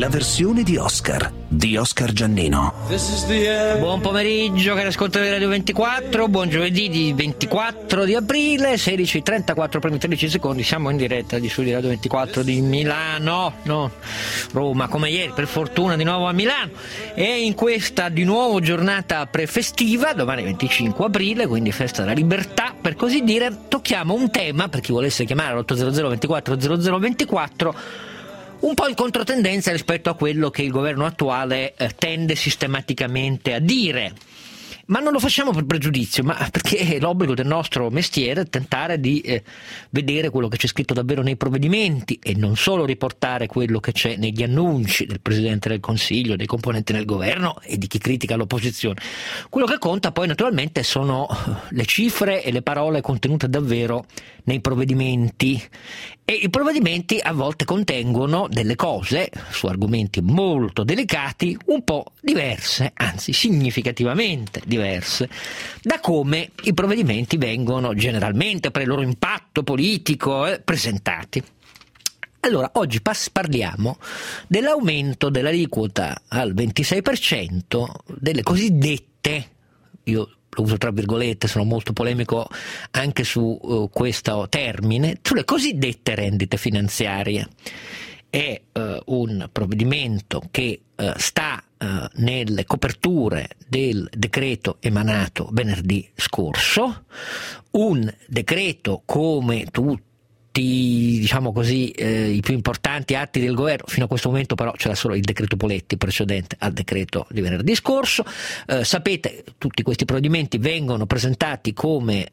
la versione di Oscar Giannino. Buon pomeriggio, cari ascoltatori di Radio 24, buon giovedì di 24 di aprile, 16:34 primi 13 secondi, siamo in diretta di Studi Radio 24 di Milano, no, Roma, come ieri, per fortuna di nuovo a Milano, e in questa di nuovo giornata prefestiva, domani 25 aprile, quindi festa della libertà, per così dire, tocchiamo un tema, per chi volesse chiamare all'800 24 00 24, un po' in controtendenza rispetto a quello che il governo attuale tende sistematicamente a dire. Ma non lo facciamo per pregiudizio, ma perché è l'obbligo del nostro mestiere tentare di vedere quello che c'è scritto davvero nei provvedimenti e non solo riportare quello che c'è negli annunci del Presidente del Consiglio, dei componenti del governo e di chi critica l'opposizione. Quello che conta poi naturalmente sono le cifre e le parole contenute davvero nei provvedimenti, e i provvedimenti a volte contengono delle cose su argomenti molto delicati un po' diverse, anzi significativamente diverse da come i provvedimenti vengono generalmente per il loro impatto politico presentati. Allora, oggi parliamo dell'aumento dell'aliquota al 26% delle cosiddette, io lo uso tra virgolette, sono molto polemico anche su questo termine, sulle cosiddette rendite finanziarie. È un provvedimento che sta nelle coperture del decreto emanato venerdì scorso, un decreto come tutti, diciamo così, i più importanti atti del governo. Fino a questo momento però c'era solo il decreto Poletti precedente al decreto di venerdì scorso. Sapete, tutti questi provvedimenti vengono presentati come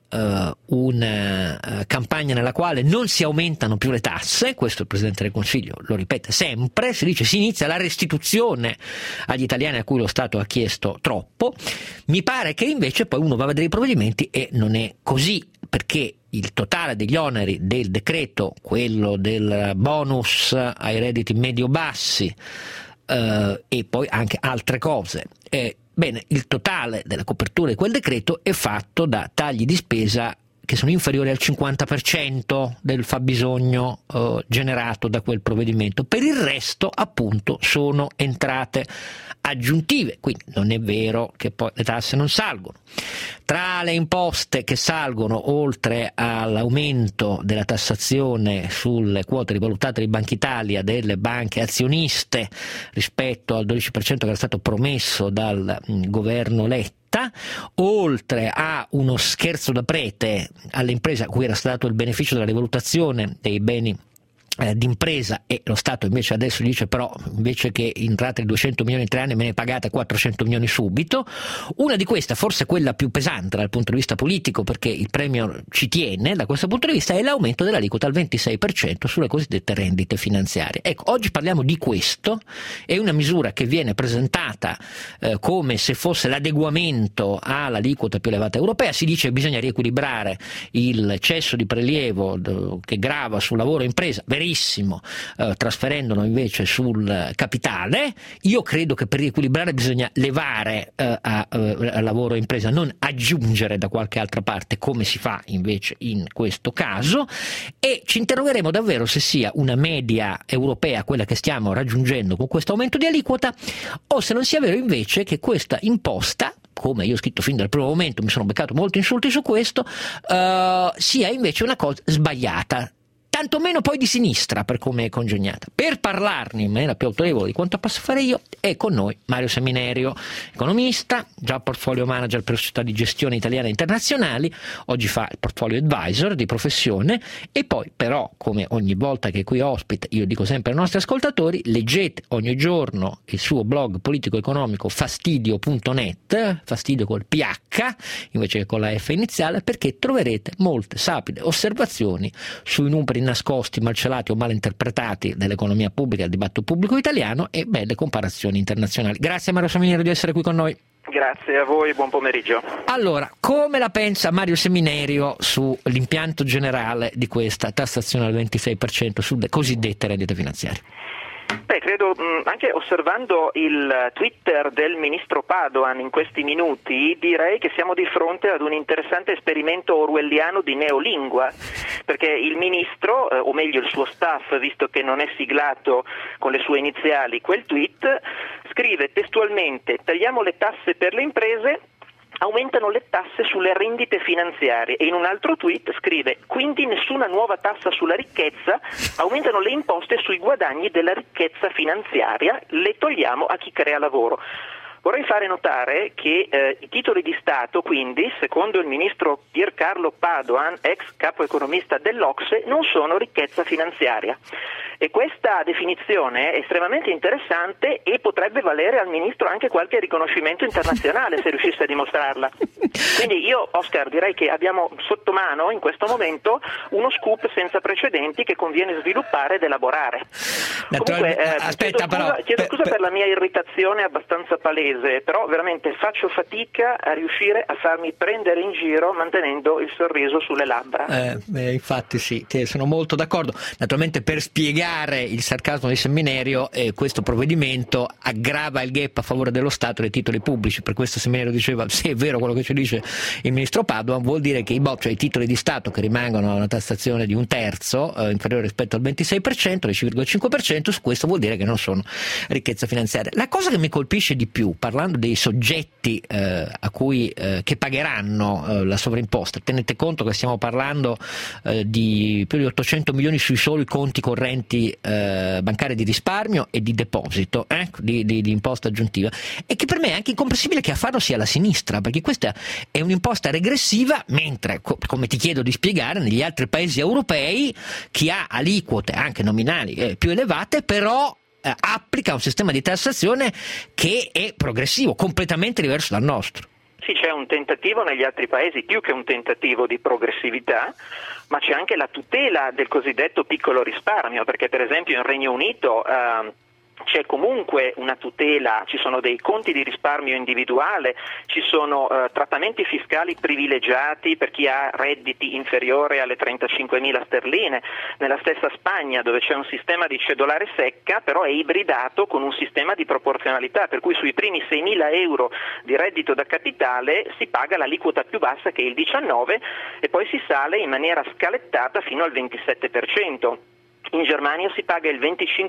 una campagna nella quale non si aumentano più le tasse, questo il Presidente del Consiglio lo ripete sempre, si dice si inizia la restituzione agli italiani a cui lo Stato ha chiesto troppo. Mi pare che invece poi uno va a vedere i provvedimenti e non è così, perché il totale degli oneri del decreto, quello del bonus ai redditi medio-bassi e poi anche altre cose, bene, il totale della copertura di quel decreto è fatto da tagli di spesa che sono inferiori al 50% del fabbisogno generato da quel provvedimento. Per il resto, appunto, sono entrate aggiuntive, quindi non è vero che poi le tasse non salgono. Tra le imposte che salgono, oltre all'aumento della tassazione sulle quote rivalutate di Banca Italia delle banche azioniste rispetto al 12% che era stato promesso dal governo Letta, oltre a uno scherzo da prete alle imprese a cui era stato il beneficio della rivalutazione dei beni d'impresa, e lo Stato invece adesso dice però invece che in rate di 200 milioni in 3 anni me ne pagate 400 milioni subito. Una di queste, forse quella più pesante dal punto di vista politico, perché il premio ci tiene da questo punto di vista, è l'aumento dell'aliquota al 26% sulle cosiddette rendite finanziarie. Ecco, oggi parliamo di questo. È una misura che viene presentata come se fosse l'adeguamento all'aliquota più elevata europea. Si dice che bisogna riequilibrare il cesso di prelievo che grava sul lavoro e impresa, trasferendolo invece sul capitale. Io credo che per riequilibrare bisogna levare a lavoro e impresa, non aggiungere da qualche altra parte come si fa invece in questo caso, e ci interrogheremo davvero se sia una media europea quella che stiamo raggiungendo con questo aumento di aliquota, o se non sia vero invece che questa imposta, come io ho scritto fin dal primo momento, mi sono beccato molti insulti su questo, sia invece una cosa sbagliata, tantomeno poi di sinistra per come è congegnata. Per parlarne in maniera più autorevole di quanto posso fare io, è con noi Mario Seminerio, economista, già portfolio manager per società di gestione italiane e internazionali, oggi fa il portfolio advisor di professione, e poi però, come ogni volta che qui ospita, io dico sempre ai nostri ascoltatori, leggete ogni giorno il suo blog politico-economico fastidio.net, fastidio col PH invece che con la F iniziale, perché troverete molte sapide osservazioni sui numeri nascosti, malcelati o mal interpretati dell'economia pubblica e del dibattito pubblico italiano, e belle comparazioni internazionali. Grazie Mario Seminerio di essere qui con noi. Grazie a voi, buon pomeriggio. Allora, come la pensa Mario Seminerio sull'impianto generale di questa tassazione al 26% sulle cosiddette rendite finanziarie? Credo, anche osservando il Twitter del ministro Padoan in questi minuti, direi che siamo di fronte ad un interessante esperimento orwelliano di neolingua, perché il ministro, o meglio il suo staff, visto che non è siglato con le sue iniziali quel tweet, scrive testualmente: tagliamo le tasse per le imprese, aumentano le tasse sulle rendite finanziarie, e in un altro tweet scrive: quindi nessuna nuova tassa sulla ricchezza, aumentano le imposte sui guadagni della ricchezza finanziaria, le togliamo a chi crea lavoro. Vorrei fare notare che i titoli di Stato, quindi, secondo il ministro Piercarlo Padoan, ex capo economista dell'Ocse, non sono ricchezza finanziaria. E questa definizione è estremamente interessante e potrebbe valere al ministro anche qualche riconoscimento internazionale se riuscisse a dimostrarla. Quindi io, Oscar, direi che abbiamo sotto mano in questo momento uno scoop senza precedenti che conviene sviluppare ed elaborare. Comunque, chiedo scusa per la mia irritazione abbastanza palese, però veramente faccio fatica a riuscire a farmi prendere in giro mantenendo il sorriso sulle labbra. Infatti sì, sono molto d'accordo. Naturalmente, per spiegare il sarcasmo di Semminerio, questo provvedimento aggrava il gap a favore dello Stato dei titoli pubblici. Per questo Semminerio diceva: se è vero quello che ci dice il ministro Padoan, vuol dire che i titoli di Stato che rimangono a una tassazione di un terzo, inferiore rispetto al 26%, 10,5%, su questo vuol dire che non sono ricchezza finanziaria. La cosa che mi colpisce di più, parlando dei soggetti che pagheranno la sovraimposta, tenete conto che stiamo parlando di più di 800 milioni sui soli conti correnti bancari di risparmio e di deposito di imposta aggiuntiva, e che per me è anche incomprensibile che a farlo sia la sinistra, perché questa è un'imposta regressiva, mentre, come ti chiedo di spiegare, negli altri paesi europei chi ha aliquote anche nominali più elevate però applica un sistema di tassazione che è progressivo, completamente diverso dal nostro. Sì, c'è un tentativo negli altri paesi, più che un tentativo di progressività, ma c'è anche la tutela del cosiddetto piccolo risparmio, perché per esempio in Regno Unito c'è comunque una tutela, ci sono dei conti di risparmio individuale, ci sono trattamenti fiscali privilegiati per chi ha redditi inferiori alle 35.000 sterline. Nella stessa Spagna, dove c'è un sistema di cedolare secca, però è ibridato con un sistema di proporzionalità, per cui sui primi 6.000 euro di reddito da capitale si paga l'aliquota più bassa, che è il 19%, e poi si sale in maniera scalettata fino al 27%. In Germania si paga il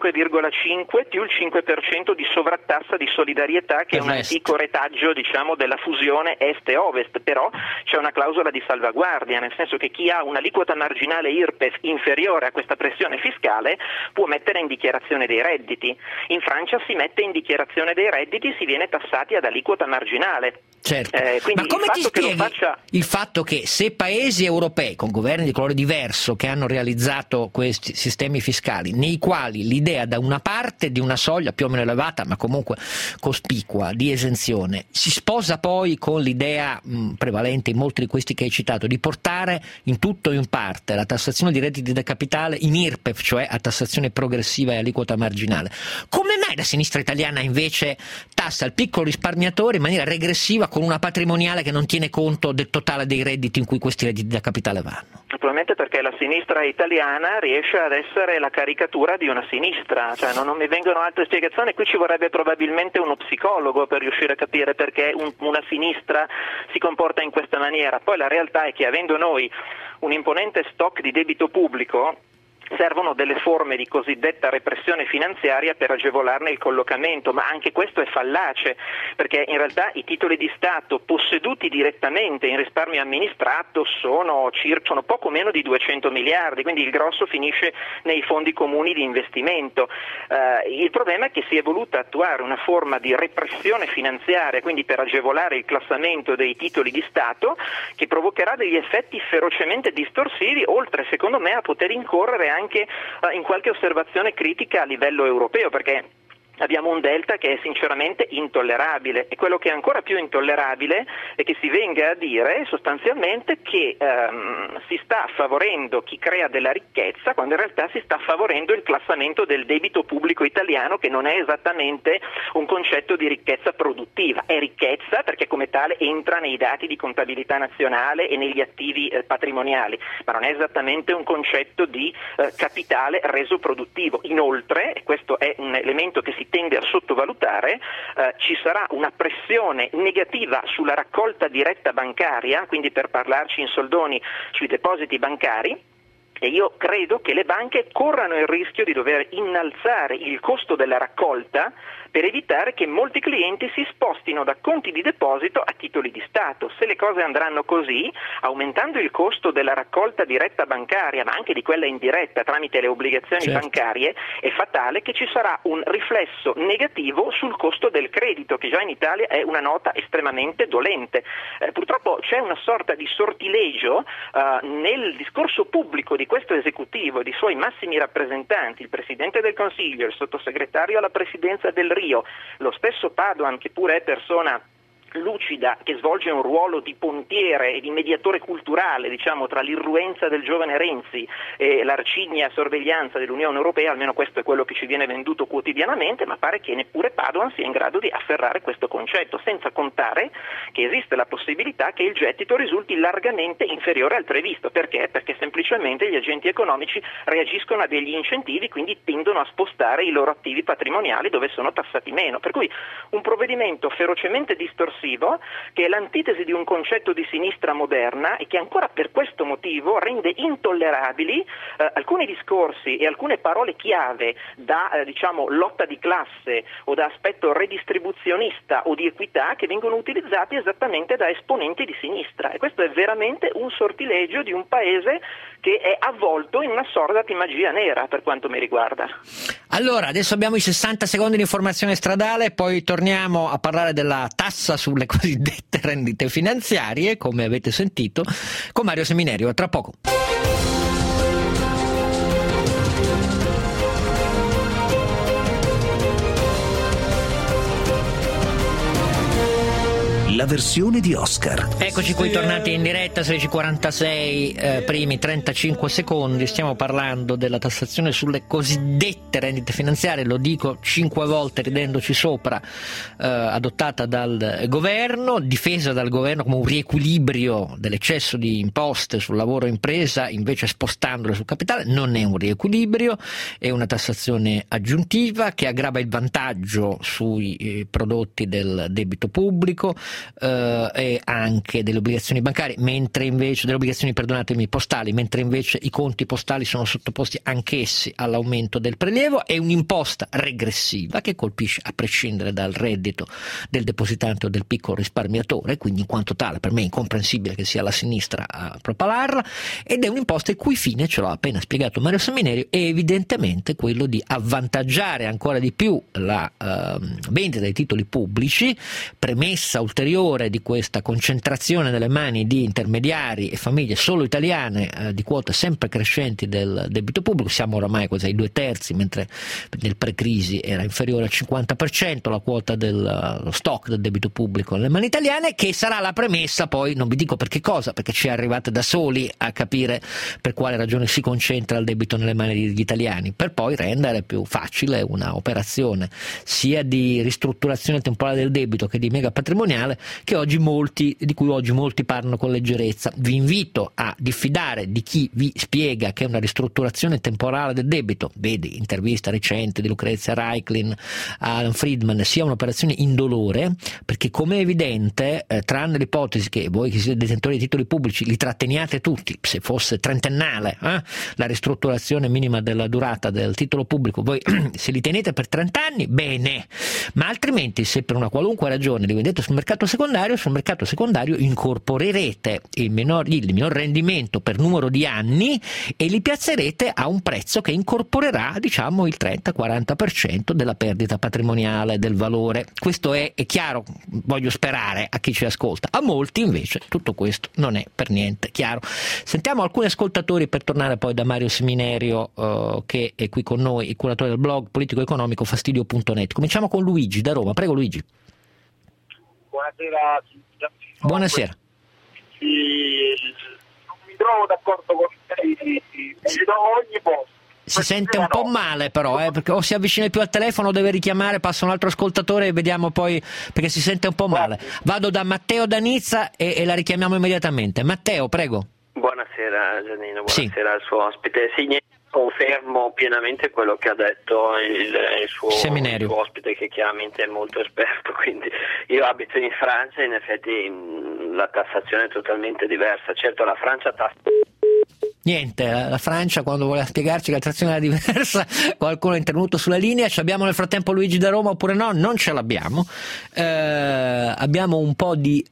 25,5 più il 5% di sovrattassa di solidarietà, che è un antico retaggio, diciamo, della fusione est e ovest, però c'è una clausola di salvaguardia, nel senso che chi ha un'aliquota marginale IRPEF inferiore a questa pressione fiscale può mettere in dichiarazione dei redditi. In Francia si mette in dichiarazione dei redditi, si viene tassati ad aliquota marginale. Certo. Ma come ti spieghi il fatto che se paesi europei con governi di colore diverso che hanno realizzato questi sistemi fiscali, nei quali l'idea da una parte di una soglia più o meno elevata ma comunque cospicua di esenzione si sposa poi con l'idea prevalente in molti di questi che hai citato di portare in tutto o in parte la tassazione di redditi da capitale in IRPEF, cioè a tassazione progressiva e aliquota marginale, come mai la sinistra italiana invece tassa il piccolo risparmiatore in maniera regressiva con una patrimoniale che non tiene conto del totale dei redditi in cui questi redditi da capitale vanno? Probabilmente perché la sinistra italiana riesce ad essere la caricatura di una sinistra, cioè non mi vengono altre spiegazioni. Qui ci vorrebbe probabilmente uno psicologo per riuscire a capire perché una sinistra si comporta in questa maniera. Poi la realtà è che, avendo noi un imponente stock di debito pubblico, servono delle forme di cosiddetta repressione finanziaria per agevolarne il collocamento, ma anche questo è fallace, perché in realtà i titoli di Stato posseduti direttamente in risparmio amministrato sono poco meno di 200 miliardi, quindi il grosso finisce nei fondi comuni di investimento. Il problema è che si è voluta attuare una forma di repressione finanziaria, quindi per agevolare il classamento dei titoli di Stato, che provocherà degli effetti ferocemente distorsivi, oltre secondo me a poter incorrere anche in qualche osservazione critica a livello europeo, perché abbiamo un delta che è sinceramente intollerabile, e quello che è ancora più intollerabile è che si venga a dire sostanzialmente che si sta favorendo chi crea della ricchezza, quando in realtà si sta favorendo il classamento del debito pubblico italiano, che non è esattamente un concetto di ricchezza produttiva. È ricchezza perché come tale entra nei dati di contabilità nazionale e negli attivi patrimoniali, ma non è esattamente un concetto di capitale reso produttivo. Inoltre, e questo è un elemento che si tende a sottovalutare, ci sarà una pressione negativa sulla raccolta diretta bancaria, quindi per parlarci in soldoni sui depositi bancari, e io credo che le banche corrano il rischio di dover innalzare il costo della raccolta per evitare che molti clienti si spostino da conti di deposito a titoli di Stato. Se le cose andranno così, aumentando il costo della raccolta diretta bancaria, ma anche di quella indiretta tramite le obbligazioni bancarie, è fatale che ci sarà un riflesso negativo sul costo del credito, che già in Italia è una nota estremamente dolente. Purtroppo c'è una sorta di sortilegio nel discorso pubblico di questo esecutivo e di suoi massimi rappresentanti, il Presidente del Consiglio, il Sottosegretario alla Presidenza del Rio, lo stesso Padoan, che pure è persona lucida, che svolge un ruolo di pontiere e di mediatore culturale, diciamo, tra l'irruenza del giovane Renzi e l'arcigna sorveglianza dell'Unione Europea, almeno questo è quello che ci viene venduto quotidianamente, ma pare che neppure Padoan sia in grado di afferrare questo concetto, senza contare che esiste la possibilità che il gettito risulti largamente inferiore al previsto. Perché? Perché semplicemente gli agenti economici reagiscono a degli incentivi, quindi tendono a spostare i loro attivi patrimoniali dove sono tassati meno. Per cui un provvedimento ferocemente distorsivo, che è l'antitesi di un concetto di sinistra moderna e che ancora per questo motivo rende intollerabili alcuni discorsi e alcune parole chiave da lotta di classe o da aspetto redistribuzionista o di equità, che vengono utilizzati esattamente da esponenti di sinistra. E questo è veramente un sortilegio di un paese che è avvolto in una sorta di magia nera, per quanto mi riguarda. Allora, adesso abbiamo i 60 secondi di informazione stradale, poi torniamo a parlare della tassa sulle cosiddette rendite finanziarie, come avete sentito, con Mario Seminerio. A tra poco. La versione di Oscar. Eccoci qui tornati in diretta, 16:46, primi 35 secondi. Stiamo parlando della tassazione sulle cosiddette rendite finanziarie, lo dico 5 volte ridendoci sopra, adottata dal governo, difesa dal governo come un riequilibrio dell'eccesso di imposte sul lavoro e impresa, invece spostandole sul capitale. Non è un riequilibrio, è una tassazione aggiuntiva che aggrava il vantaggio sui prodotti del debito pubblico, e anche delle obbligazioni bancarie, mentre invece delle obbligazioni, perdonatemi, postali, mentre invece i conti postali sono sottoposti anch'essi all'aumento del prelievo. È un'imposta regressiva che colpisce a prescindere dal reddito del depositante o del piccolo risparmiatore, quindi in quanto tale per me è incomprensibile che sia la sinistra a propalarla, ed è un'imposta il cui fine, ce l'ha appena spiegato Mario Seminerio, è evidentemente quello di avvantaggiare ancora di più la vendita dei titoli pubblici, premessa ulteriore di questa concentrazione nelle mani di intermediari e famiglie solo italiane di quote sempre crescenti del debito pubblico. Siamo oramai quasi ai 2/3, mentre nel pre-crisi era inferiore al 50% la quota dello stock del debito pubblico nelle mani italiane, che sarà la premessa poi, non vi dico per che cosa, perché ci arrivate da soli a capire per quale ragione si concentra il debito nelle mani degli italiani, per poi rendere più facile una operazione sia di ristrutturazione temporale del debito che di mega patrimoniale, di cui oggi molti parlano con leggerezza. Vi invito a diffidare di chi vi spiega che una ristrutturazione temporale del debito, vedi intervista recente di Lucrezia Reichlin a Alan Friedman, sia un'operazione indolore, perché come è evidente, tranne l'ipotesi che voi che siete detentori di titoli pubblici li tratteniate tutti, se fosse trentennale la ristrutturazione minima della durata del titolo pubblico, voi se li tenete per 30 anni, bene, ma altrimenti se per una qualunque ragione li vendete sul mercato secondario, secondario, sul mercato secondario incorporerete il minor rendimento per numero di anni e li piazzerete a un prezzo che incorporerà, diciamo, il 30-40% della perdita patrimoniale del valore. Questo è chiaro, voglio sperare, a chi ci ascolta. A molti invece tutto questo non è per niente chiaro. Sentiamo alcuni ascoltatori per tornare poi da Mario Seminerio, che è qui con noi, il curatore del blog politico-economico Fastidio.net. Cominciamo con Luigi da Roma. Prego Luigi. Buonasera. Buonasera. Non mi trovo d'accordo con lei, mi trovo ogni posto. Si sente un po' male però, perché o si avvicina più al telefono o deve richiamare, passa un altro ascoltatore e vediamo poi, perché si sente un po' male. Vado da Matteo da Nizza e la richiamiamo immediatamente. Matteo, prego. Buonasera Giannino, buonasera al suo ospite. Sì, confermo pienamente quello che ha detto il suo ospite, che chiaramente è molto esperto. Quindi io abito in Francia e in effetti la tassazione è totalmente diversa. Certo, la Francia tassa. Niente, la Francia quando voleva spiegarci che la trazione era diversa, qualcuno è intervenuto sulla linea. Ci abbiamo nel frattempo Luigi da Roma oppure no? Non ce l'abbiamo. Abbiamo un po' di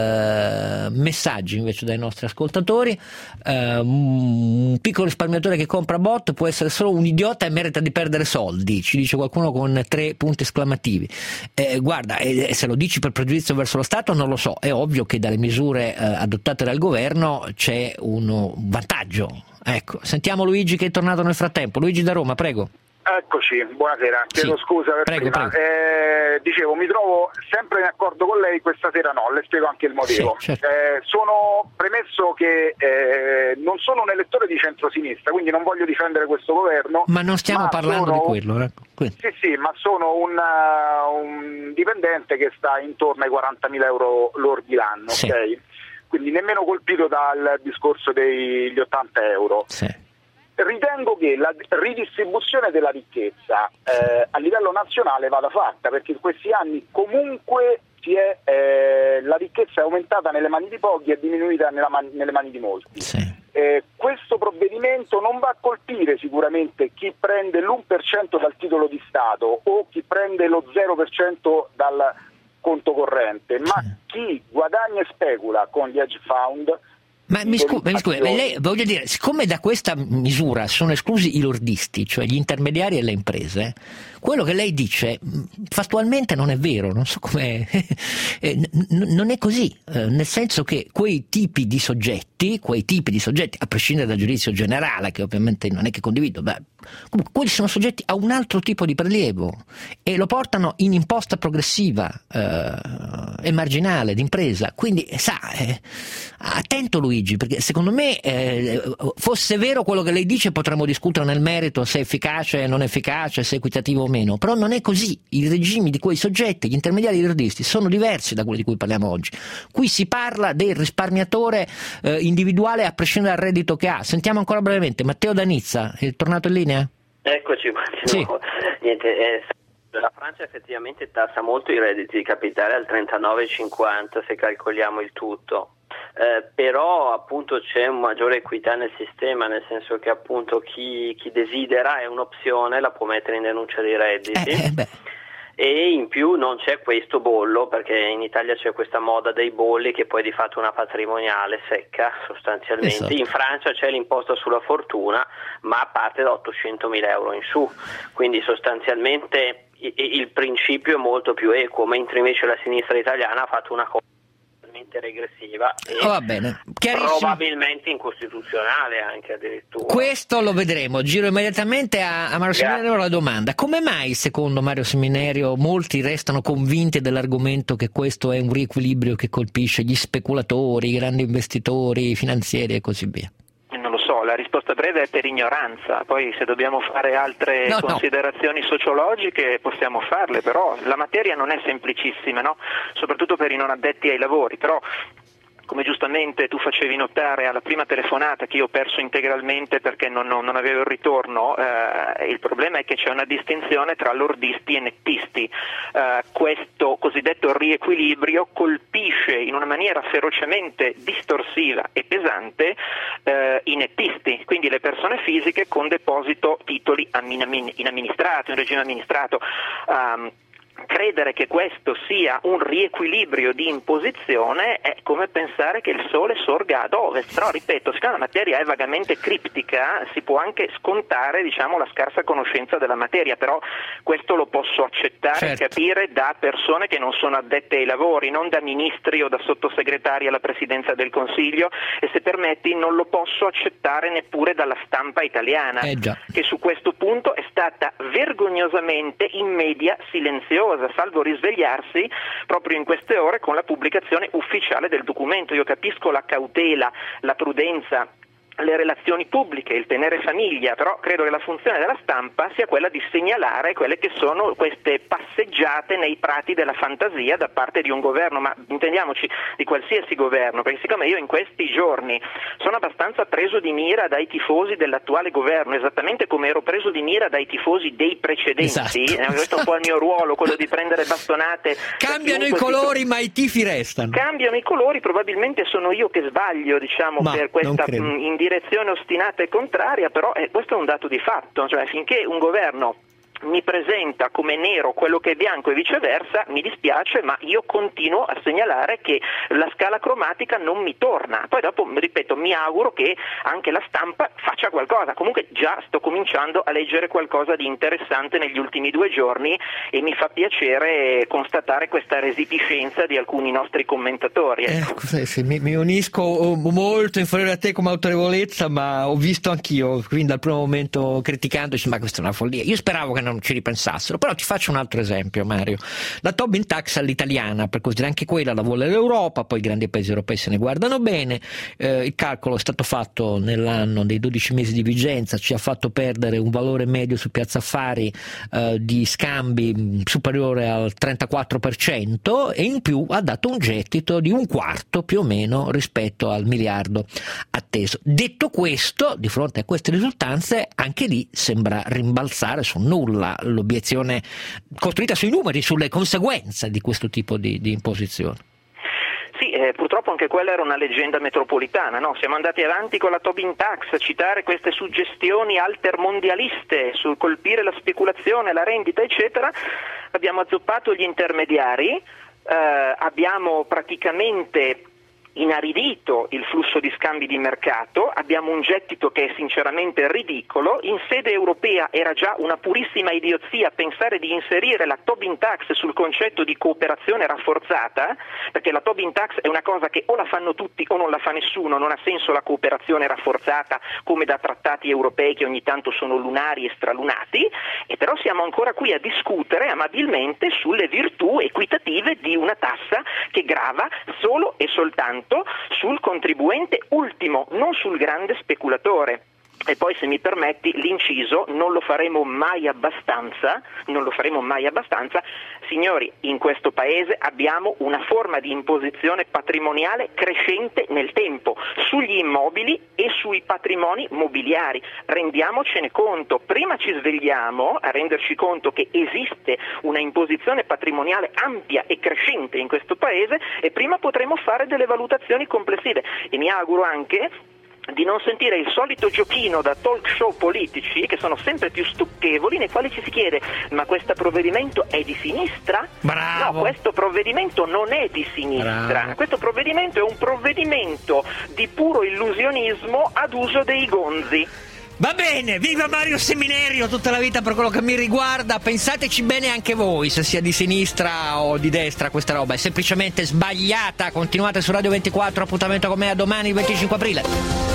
messaggi invece dai nostri ascoltatori. Un piccolo risparmiatore che compra bot può essere solo un idiota e merita di perdere soldi, ci dice qualcuno con 3 punti esclamativi. Guarda, se lo dici per pregiudizio verso lo Stato non lo so, è ovvio che dalle misure adottate dal governo c'è un vantaggio. Ecco, sentiamo Luigi che è tornato nel frattempo. Luigi da Roma, prego. Eccoci, buonasera, chiedo scusa per prima. Dicevo, mi trovo sempre in accordo con lei, questa sera no, le spiego anche il motivo. Sì, certo. Sono premesso che non sono un elettore di centrosinistra, quindi non voglio difendere questo governo. Ma non stiamo parlando di quello, ecco. Sì, ma sono un dipendente che sta intorno ai 40.000 euro lordi l'anno, sì. Ok? Quindi nemmeno colpito dal discorso degli 80 euro. Sì. Ritengo che la ridistribuzione della ricchezza a livello nazionale vada fatta, perché in questi anni comunque la ricchezza è aumentata nelle mani di pochi e diminuita nelle mani di molti. Sì. Questo provvedimento non va a colpire sicuramente chi prende l'1% dal titolo di Stato o chi prende lo 0% dal conto corrente, ma chi guadagna e specula con gli hedge fund. Ma mi scusi, lei, voglio dire, siccome da questa misura sono esclusi i lordisti, cioè gli intermediari e le imprese, quello che lei dice fattualmente non è vero, non so come non è così, nel senso che quei tipi di soggetti, a prescindere dal giudizio generale, che ovviamente non è che condivido, comunque quelli sono soggetti a un altro tipo di prelievo e lo portano in imposta progressiva e marginale d'impresa, quindi attento Luigi, perché secondo me fosse vero quello che lei dice potremmo discutere nel merito se è efficace, non efficace, se è equitativo o meno, però non è così. I regimi di quei soggetti, gli intermediari lordisti, sono diversi da quelli di cui parliamo oggi. Qui si parla del risparmiatore individuale a prescindere dal reddito che ha. Sentiamo ancora brevemente Matteo da Nizza, è tornato in linea? Eccoci, sì. Niente, la Francia effettivamente tassa molto i redditi di capitale al 39,50 se calcoliamo il tutto. Però appunto c'è una maggiore equità nel sistema, nel senso che appunto chi desidera è un'opzione, la può mettere in denuncia dei redditi. E in più non c'è questo bollo, perché in Italia c'è questa moda dei bolli che poi di fatto una patrimoniale secca sostanzialmente. Esatto. In Francia c'è l'imposta sulla fortuna, ma a parte da 800.000 euro in su, quindi sostanzialmente il principio è molto più equo, mentre invece la sinistra italiana ha fatto una cosa regressiva e va bene. Probabilmente incostituzionale anche addirittura. Questo lo vedremo. Giro immediatamente a Mario Seminerio la domanda: come mai secondo Mario Seminerio molti restano convinti dell'argomento che questo è un riequilibrio che colpisce gli speculatori, i grandi investitori finanziari e così via? Non lo so, la risposta breve è per ignoranza, poi se dobbiamo fare altre considerazioni sociologiche possiamo farle, però la materia non è semplicissima, no? Soprattutto per i non addetti ai lavori, però come giustamente tu facevi notare alla prima telefonata che io ho perso integralmente perché non avevo il ritorno, il problema è che c'è una distinzione tra lordisti e nettisti. Questo cosiddetto riequilibrio colpisce in una maniera ferocemente distorsiva e pesante i nettisti, quindi le persone fisiche con deposito titoli in amministrato, in regime amministrato. credere che questo sia un riequilibrio di imposizione è come pensare che il sole sorga ad ovest, però ripeto, siccome la materia è vagamente criptica si può anche scontare, diciamo, la scarsa conoscenza della materia, però questo lo posso accettare e capire da persone che non sono addette ai lavori, non da ministri o da sottosegretari alla Presidenza del Consiglio, e se permetti non lo posso accettare neppure dalla stampa italiana, che su questo punto è stata vergognosamente in media silenziosa, salvo risvegliarsi proprio in queste ore con la pubblicazione ufficiale del documento. Io capisco la cautela, la prudenza, le relazioni pubbliche, il tenere famiglia, però credo che la funzione della stampa sia quella di segnalare quelle che sono queste passeggiate nei prati della fantasia da parte di un governo, ma intendiamoci di qualsiasi governo, perché siccome io in questi giorni sono abbastanza preso di mira dai tifosi dell'attuale governo, esattamente come ero preso di mira dai tifosi dei precedenti, questo è un po' il mio ruolo, quello di prendere bastonate. Cambiano i colori ma i tifi restano. Cambiano i colori, probabilmente sono io che sbaglio, diciamo, per questa direzione ostinata e contraria, però questo è un dato di fatto, cioè finché un governo mi presenta come nero quello che è bianco e viceversa, mi dispiace, ma io continuo a segnalare che la scala cromatica non mi torna. Poi dopo, ripeto, mi auguro che anche la stampa faccia qualcosa. Comunque già sto cominciando a leggere qualcosa di interessante negli ultimi 2 giorni e mi fa piacere constatare questa resipiscenza di alcuni nostri commentatori. Mi unisco molto inferiore a te come autorevolezza, ma ho visto anch'io, quindi dal primo momento criticandoci, ma questa è una follia. Io speravo che non ci ripensassero, però ti faccio un altro esempio, Mario. La Tobin Tax all'italiana, per così dire, anche quella la vuole l'Europa, poi i grandi paesi europei se ne guardano bene, il calcolo è stato fatto nell'anno dei 12 mesi di vigenza, ci ha fatto perdere un valore medio su Piazza Affari di scambi superiore al 34% e in più ha dato un gettito di 1/4 più o meno rispetto al miliardo atteso. Detto questo, di fronte a queste risultanze, anche lì sembra rimbalzare su nulla l'obiezione costruita sui numeri, sulle conseguenze di questo tipo di imposizione. Sì, purtroppo anche quella era una leggenda metropolitana, no? Siamo andati avanti con la Tobin Tax, citare queste suggestioni altermondialiste sul colpire la speculazione, la rendita, eccetera. Abbiamo azzoppato gli intermediari, abbiamo praticamente inaridito il flusso di scambi di mercato, abbiamo un gettito che è sinceramente ridicolo. In sede europea era già una purissima idiozia pensare di inserire la Tobin Tax sul concetto di cooperazione rafforzata, perché la Tobin Tax è una cosa che o la fanno tutti o non la fa nessuno, non ha senso la cooperazione rafforzata come da trattati europei che ogni tanto sono lunari e stralunati, e però siamo ancora qui a discutere amabilmente sulle virtù equitative di una tassa che grava solo e soltanto sul contribuente ultimo, non sul grande speculatore. E poi, se mi permetti l'inciso, non lo faremo mai abbastanza. Signori, in questo paese abbiamo una forma di imposizione patrimoniale crescente nel tempo sugli immobili e sui patrimoni mobiliari. Rendiamocene conto, prima ci svegliamo a renderci conto che esiste una imposizione patrimoniale ampia e crescente in questo paese e prima potremo fare delle valutazioni complessive, e mi auguro anche di non sentire il solito giochino da talk show politici che sono sempre più stucchevoli, nei quali ci si chiede: ma questo provvedimento è di sinistra? Bravo. No, questo provvedimento non è di sinistra. Bravo. Questo provvedimento è un provvedimento di puro illusionismo ad uso dei gonzi. Va bene, viva Mario Seminerio tutta la vita per quello che mi riguarda. Pensateci bene anche voi se sia di sinistra o di destra, questa roba è semplicemente sbagliata. Continuate su Radio 24, appuntamento con me a domani il 25 aprile.